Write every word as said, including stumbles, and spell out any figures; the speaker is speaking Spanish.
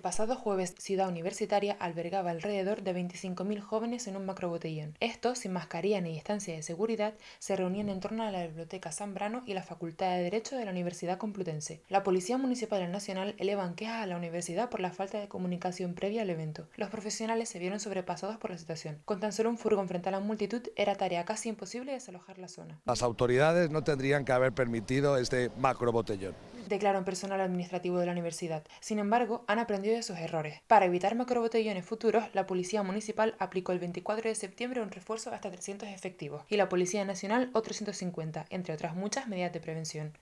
pasado jueves, Ciudad Universitaria albergaba alrededor de veinticinco mil jóvenes en un macrobotellón. Estos, sin mascarilla ni distancia de seguridad, se reunían en torno a la Biblioteca Zambrano y la Facultad de Derecho de la Universidad Complutense. La Policía Municipal Nacional elevan quejas a la universidad por la falta de comunicación previa al evento. Los profesionales se vieron sobrepasados por la situación. Con tan solo un furgón frente a la multitud, era tarea casi imposible desalojar la zona. Las autoridades no tendrían que haber permitido este macrobotellón, Declaró un personal administrativo de la universidad. Sin embargo, han aprendido de sus errores. Para evitar macrobotellones futuros, la Policía Municipal aplicó el veinticuatro de septiembre un refuerzo hasta trescientos efectivos y la Policía Nacional otros ciento cincuenta, entre otras muchas medidas de prevención.